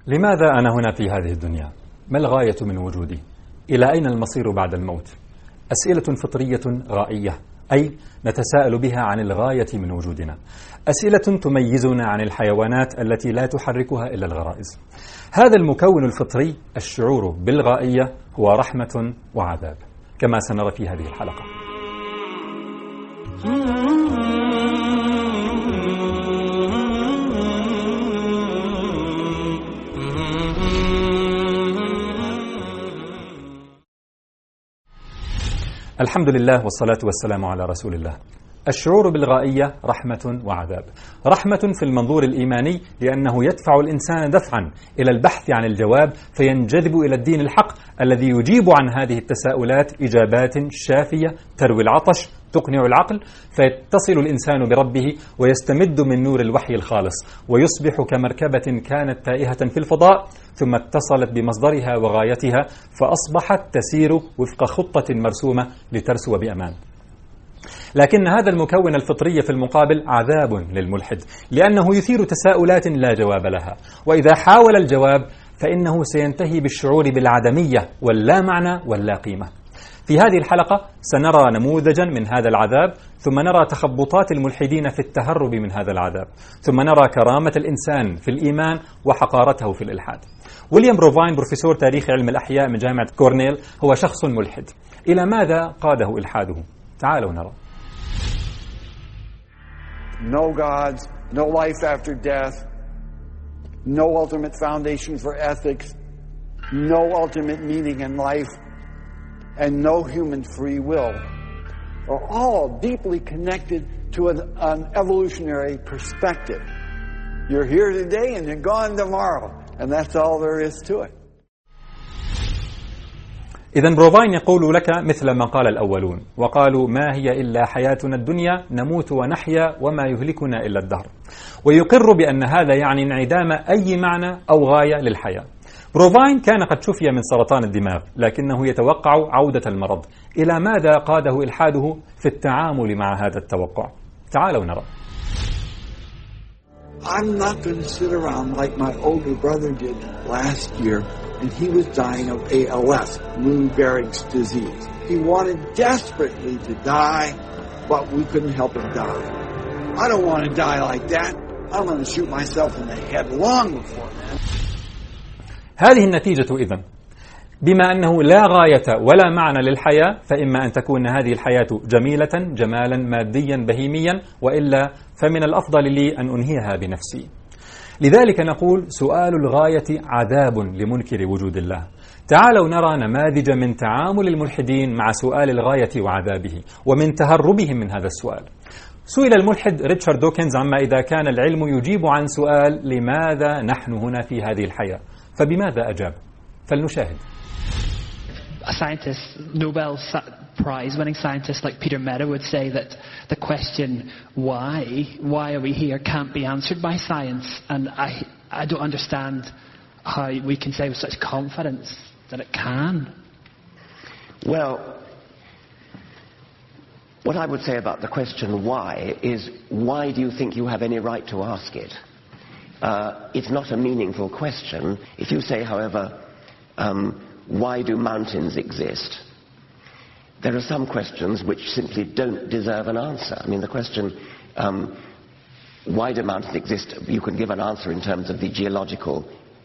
لماذا أنا هنا في هذه الدنيا؟ ما الغاية من وجودي؟ إلى أين المصير بعد الموت؟ أسئلة فطرية غائية، أي نتساءل بها عن الغاية من وجودنا. أسئلة تميزنا عن الحيوانات التي لا تحركها إلا الغرائز. هذا المكون الفطري، الشعور بالغائية، هو رحمة وعذاب، كما سنرى في هذه الحلقة. الحمد لله والصلاة والسلام على رسول الله. الشعور بالغائية رحمة وعذاب. رحمة في المنظور الإيماني، لأنه يدفع الإنسان دفعا إلى البحث عن الجواب، فينجذب إلى الدين الحق الذي يجيب عن هذه التساؤلات إجابات شافية تروي العطش، تقنع العقل، فيتصل الإنسان بربه ويستمد من نور الوحي الخالص، ويصبح كمركبة كانت تائهة في الفضاء ثم اتصلت بمصدرها وغايتها، فأصبحت تسير وفق خطة مرسومة لترسو بأمان. لكن هذا المكون الفطري في المقابل عذاب للملحد، لأنه يثير تساؤلات لا جواب لها، وإذا حاول الجواب فإنه سينتهي بالشعور بالعدمية واللا معنى واللا قيمة. في هذه الحلقة سنرى نموذجا من هذا العذاب، ثم نرى تخبطات الملحدين في التهرب من هذا العذاب، ثم نرى كرامة الإنسان في الإيمان وحقارته في الإلحاد. ويليام روفاين، بروفيسور تاريخ علم الأحياء من جامعة كورنيل، هو شخص ملحد. إلى ماذا قاده إلحاده؟ تعالوا نرى. No gods, no life after death, no ultimate foundation for ethics, no ultimate meaning in life, and no human free will are all deeply connected to an evolutionary perspective. You're here today and you're gone tomorrow, and that's all there is to it. إذن بروفاين يقول لك مثل ما قال الأولون، وقالوا ما هي إلا حياتنا الدنيا نموت ونحيا وما يهلكنا إلا الدهر، ويقر بأن هذا يعني انعدام أي معنى أو غاية للحياة. بروفاين كان قد شفي من سرطان الدماغ، لكنه يتوقع عودة المرض. إلى ماذا قاده إلحاده في التعامل مع هذا التوقع؟ تعالوا نرى. I'm not going to sit around like my older brother did last year, and he was dying of ALS, Lou Gehrig's disease. He wanted desperately to die, but we couldn't help him die. I don't want to die like that. I'm going to shoot myself in the head long before that. هذه النتيجة إذن. بما أنه لا غاية ولا معنى للحياة، فإما أن تكون هذه الحياة جميلة جمالا ماديا بهيميا، وإلا فمن الأفضل لي أن أنهيها بنفسي. لذلك نقول سؤال الغاية عذاب لمنكر وجود الله. تعالوا نرى نماذج من تعامل الملحدين مع سؤال الغاية وعذابه، ومن تهربهم من هذا السؤال. سئل الملحد ريتشارد دوكنز عما إذا كان العلم يجيب عن سؤال لماذا نحن هنا في هذه الحياة، فبماذا أجاب؟ فلنشاهد. A scientist, Nobel Prize winning scientist like Peter Mehta would say that the question why are we here can't be answered by science, and I don't understand how we can say with such confidence that it can. Well, what I would say about the question why is, why do you think you have any right to ask it? It's not a meaningful question. If you say, however, why do mountains exist? There are some questions which simply don't deserve an answer. I mean, the question, why do mountains exist? You can give an answer in terms of the geological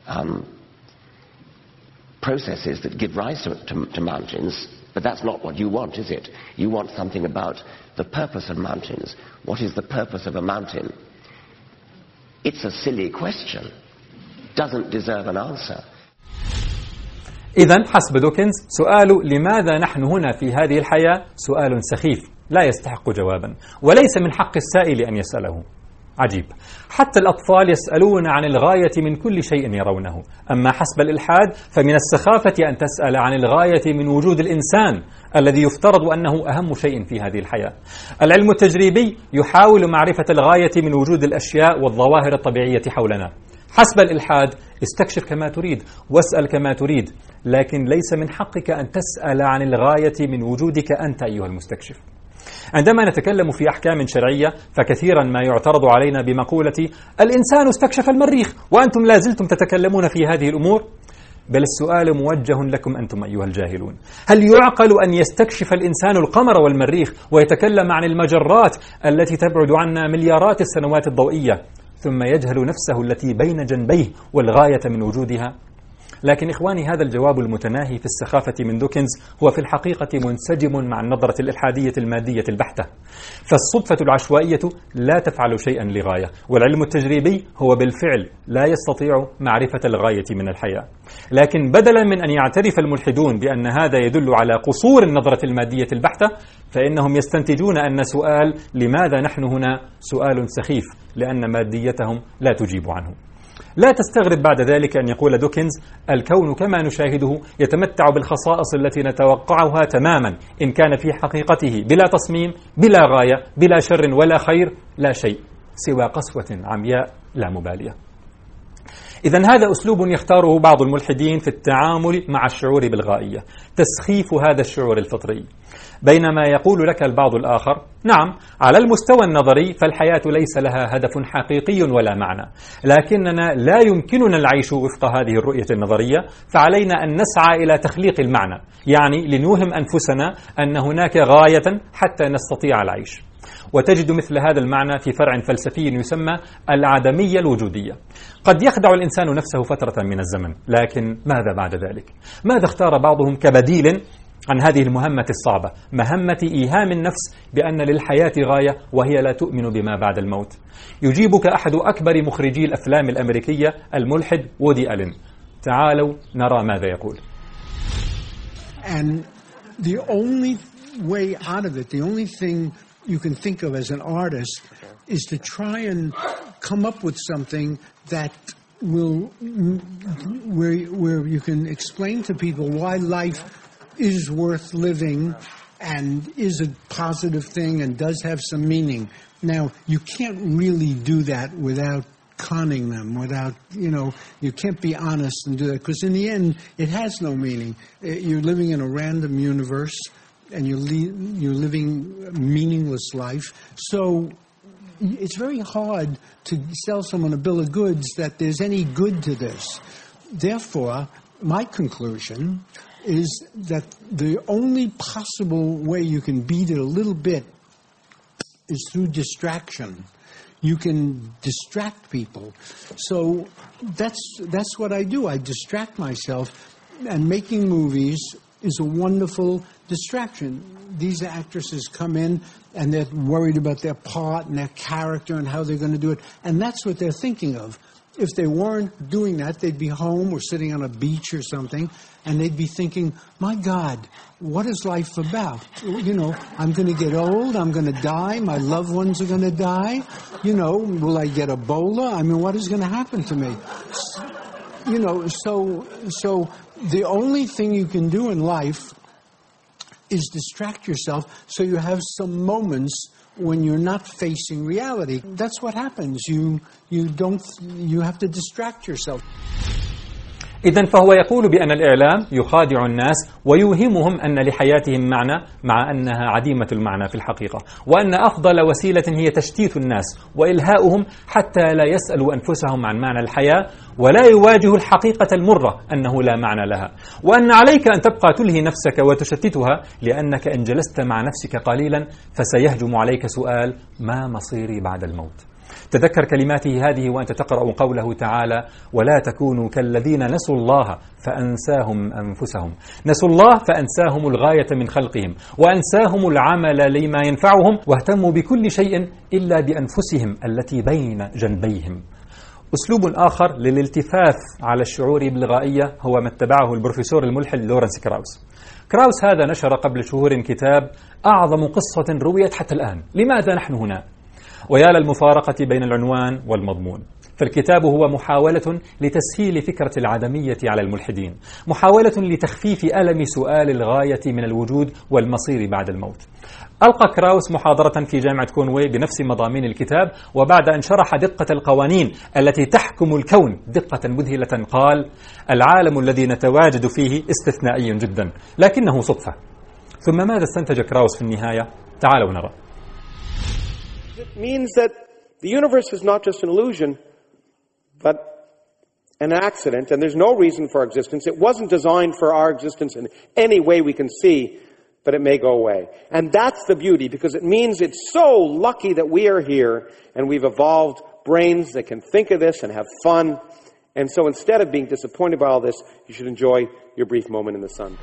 processes that give rise to mountains, but that's not what you want, is it? You want something about the purpose of mountains. What is the purpose of a mountain? It's a silly question. Doesn't deserve an answer. إذن حسب دوكنز سؤال لماذا نحن هنا في هذه الحياة سؤال سخيف لا يستحق جوابا، وليس من حق السائل أن يسأله. عجيب، حتى الأطفال يسألون عن الغاية من كل شيء يرونه، أما حسب الإلحاد فمن السخافة أن تسأل عن الغاية من وجود الإنسان الذي يفترض أنه أهم شيء في هذه الحياة. العلم التجريبي يحاول معرفة الغاية من وجود الأشياء والظواهر الطبيعية حولنا. حسب الإلحاد استكشف كما تريد واسأل كما تريد، لكن ليس من حقك أن تسأل عن الغاية من وجودك أنت أيها المستكشف. عندما نتكلم في أحكام شرعية فكثيرا ما يعترض علينا بمقولة الإنسان استكشف المريخ وأنتم لا زلتم تتكلمون في هذه الأمور. بل السؤال موجه لكم أنتم أيها الجاهلون: هل يعقل أن يستكشف الإنسان القمر والمريخ ويتكلم عن المجرات التي تبعد عنا مليارات السنوات الضوئية ثم يجهل نفسه التي بين جنبيه والغاية من وجودها؟ لكن إخواني، هذا الجواب المتناهي في السخافة من دوكنز هو في الحقيقة منسجم مع النظرة الإلحادية المادية البحتة. فالصدفة العشوائية لا تفعل شيئا لغاية، والعلم التجريبي هو بالفعل لا يستطيع معرفة الغاية من الحياة. لكن بدلا من أن يعترف الملحدون بأن هذا يدل على قصور النظرة المادية البحتة، فإنهم يستنتجون أن سؤال لماذا نحن هنا سؤال سخيف، لأن ماديتهم لا تجيب عنه. لا تستغرب بعد ذلك أن يقول دوكنز: الكون كما نشاهده يتمتع بالخصائص التي نتوقعها تماما، إن كان في حقيقته بلا تصميم، بلا غاية، بلا شر ولا خير، لا شيء سوى قسوة عمياء لا مبالية. إذن هذا أسلوب يختاره بعض الملحدين في التعامل مع الشعور بالغائية، تسخيف هذا الشعور الفطري. بينما يقول لك البعض الآخر: نعم، على المستوى النظري فالحياة ليس لها هدف حقيقي ولا معنى، لكننا لا يمكننا العيش وفق هذه الرؤية النظرية، فعلينا أن نسعى إلى تخليق المعنى، يعني لنوهم أنفسنا أن هناك غاية حتى نستطيع العيش. وتجد مثل هذا المعنى في فرع فلسفي يسمى العدمية الوجودية. قد يخدع الإنسان نفسه فترة من الزمن، لكن ماذا بعد ذلك؟ ماذا اختار بعضهم كبديل عن هذه المهمة الصعبة، مهمة إيهام النفس بأن للحياة غاية وهي لا تؤمن بما بعد الموت؟ يجيبك أحد أكبر مخرجي الأفلام الأمريكية الملحد وودي ألين. تعالوا نرى ماذا يقول. And the only way out of it, the only thing you can think of as an artist is to try and come up with something that will, where you can explain to people why life is worth living and is a positive thing and does have some meaning. Now, you can't really do that without conning them, without, you can't be honest and do that, because in the end, it has no meaning. You're living in a random universe, and you're living a meaningless life. So it's very hard to sell someone a bill of goods that there's any good to this. Therefore, my conclusion is that the only possible way you can beat it a little bit is through distraction. You can distract people. So that's what I do. I distract myself, and making movies is a wonderful distraction. These actresses come in and they're worried about their part and their character and how they're going to do it. And that's what they're thinking of. If they weren't doing that, they'd be home or sitting on a beach or something, and they'd be thinking, my God, what is life about? I'm going to get old, I'm going to die, my loved ones are going to die. Will I get Ebola? I mean, what is going to happen to me? So the only thing you can do in life is distract yourself so you have some moments when you're not facing reality. That's what happens. You have to distract yourself. إذن فهو يقول بأن الإعلام يخادع الناس ويوهمهم أن لحياتهم معنى، مع أنها عديمة المعنى في الحقيقة، وأن أفضل وسيلة هي تشتيت الناس وإلهاؤهم حتى لا يسألوا أنفسهم عن معنى الحياة ولا يواجهوا الحقيقة المرة أنه لا معنى لها، وأن عليك أن تبقى تلهي نفسك وتشتتها، لأنك إن جلست مع نفسك قليلا فسيهجم عليك سؤال: ما مصيري بعد الموت؟ تذكر كلماته هذه وأنت تقرأ قوله تعالى: ولا تكونوا كالذين نسوا الله فأنساهم أنفسهم. نسوا الله فأنساهم الغاية من خلقهم، وأنساهم العمل لما ينفعهم، واهتموا بكل شيء إلا بأنفسهم التي بين جنبيهم. أسلوب آخر للالتفاف على الشعور بالغائية هو ما اتبعه البروفيسور الملحد لورنس كراوس. كراوس هذا نشر قبل شهور كتاب أعظم قصة رويت حتى الآن: لماذا نحن هنا؟ ويا للمفارقة بين العنوان والمضمون. فالكتاب هو محاولة لتسهيل فكرة العدمية على الملحدين، محاولة لتخفيف ألم سؤال الغاية من الوجود والمصير بعد الموت. ألقى كراوس محاضرة في جامعة كونوي بنفس مضامين الكتاب، وبعد أن شرح دقة القوانين التي تحكم الكون دقة مذهلة قال: العالم الذي نتواجد فيه استثنائي جدا، لكنه صدفة. ثم ماذا استنتج كراوس في النهاية؟ تعالوا نرى. means that the universe is not just an illusion, but an accident, and there's no reason for our existence. It wasn't designed for our existence in any way we can see, but it may go away. And that's the beauty, because it means it's so lucky that we are here, and we've evolved brains that can think of this and have fun. And so instead of being disappointed by all this, you should enjoy your brief moment in the sun.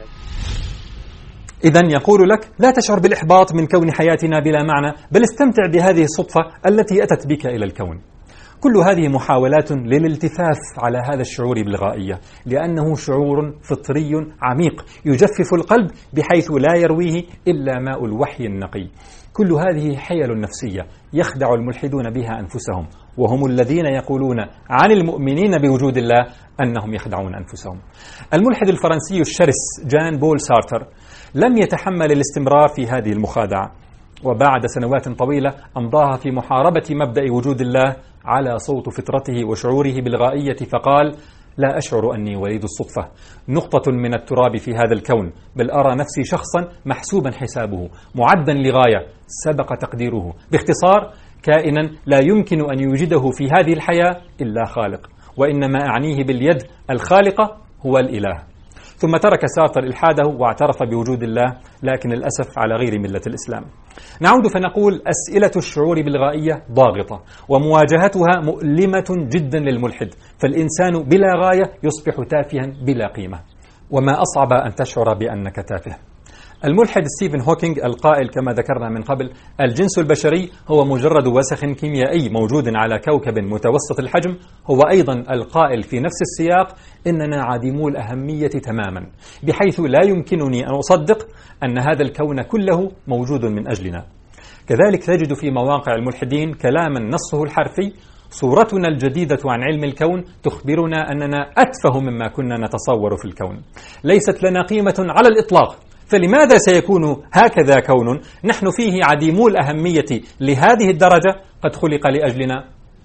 إذن يقول لك لا تشعر بالإحباط من كون حياتنا بلا معنى، بل استمتع بهذه الصدفة التي أتت بك إلى الكون. كل هذه محاولات للالتفاف على هذا الشعور بالغائية، لأنه شعور فطري عميق يجفف القلب بحيث لا يرويه إلا ماء الوحي النقي. كل هذه حيل نفسية يخدع الملحدون بها أنفسهم، وهم الذين يقولون عن المؤمنين بوجود الله أنهم يخدعون أنفسهم. الملحد الفرنسي الشرس جان بول سارتر لم يتحمل الاستمرار في هذه المخادعة، وبعد سنوات طويلة أمضاها في محاربة مبدأ وجود الله على صوت فطرته وشعوره بالغائية، فقال: لا أشعر أني وليد الصدفة، نقطة من التراب في هذا الكون، بل أرى نفسي شخصا محسوبا حسابه، معدا لغاية سبق تقديره، باختصار كائنا لا يمكن أن يوجده في هذه الحياة إلا خالق، وإنما أعنيه باليد الخالقة هو الإله. ثم ترك سارتر إلحاده واعترف بوجود الله، لكن للأسف على غير ملة الإسلام. نعود فنقول أسئلة الشعور بالغائية ضاغطة، ومواجهتها مؤلمة جدا للملحد، فالإنسان بلا غاية يصبح تافها بلا قيمة. وما أصعب أن تشعر بأنك تافه. الملحد ستيفن هوكينج القائل كما ذكرنا من قبل: الجنس البشري هو مجرد وسخ كيميائي موجود على كوكب متوسط الحجم، هو أيضا القائل في نفس السياق: إننا عديمو الأهمية تماما، بحيث لا يمكنني أن أصدق أن هذا الكون كله موجود من أجلنا. كذلك تجد في مواقع الملحدين كلاما نصه الحرفي: صورتنا الجديدة عن علم الكون تخبرنا أننا أتفه مما كنا نتصور في الكون، ليست لنا قيمة على الإطلاق، فلماذا سيكون هكذا كون نحن فيه عديمو الأهمية لهذه الدرجة قد خلق لأجلنا؟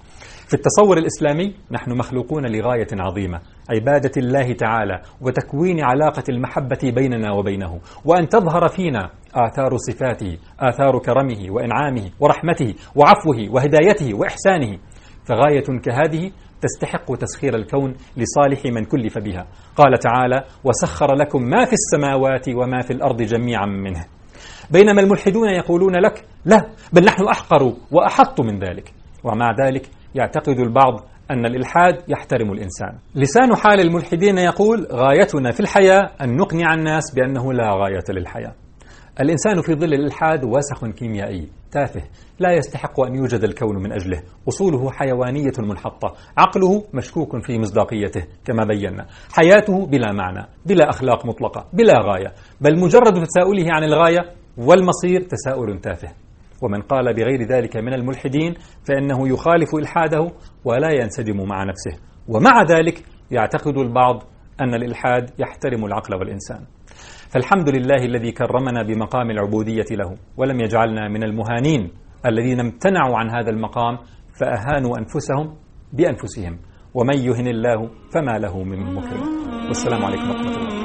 في التصور الإسلامي نحن مخلوقون لغاية عظيمة، عبادة الله تعالى وتكوين علاقة المحبة بيننا وبينه، وأن تظهر فينا آثار صفاته، آثار كرمه وإنعامه ورحمته وعفوه وهدايته وإحسانه. فغاية كهذه تستحق تسخير الكون لصالح من كلف بها. قال تعالى: وسخر لكم ما في السماوات وما في الأرض جميعا منه. بينما الملحدون يقولون لك: لا، بل نحن أحقر وأحط من ذلك. ومع ذلك يعتقد البعض أن الإلحاد يحترم الإنسان. لسان حال الملحدين يقول: غايتنا في الحياة أن نقنع الناس بأنه لا غاية للحياة. الإنسان في ظل الإلحاد وسخ كيميائي تافه، لا يستحق أن يوجد الكون من أجله، أصوله حيوانية منحطة، عقله مشكوك في مصداقيته كما بينا، حياته بلا معنى، بلا أخلاق مطلقة، بلا غاية، بل مجرد تساؤله عن الغاية والمصير تساؤل تافه. ومن قال بغير ذلك من الملحدين فإنه يخالف إلحاده ولا ينسجم مع نفسه، ومع ذلك يعتقد البعض أن الإلحاد يحترم العقل والإنسان. فالحمد لله الذي كرمنا بمقام العبودية له، ولم يجعلنا من المهانين الذين امتنعوا عن هذا المقام فأهانوا أنفسهم بأنفسهم، ومن يهن الله فما له من مكرم. والسلام عليكم ورحمة الله.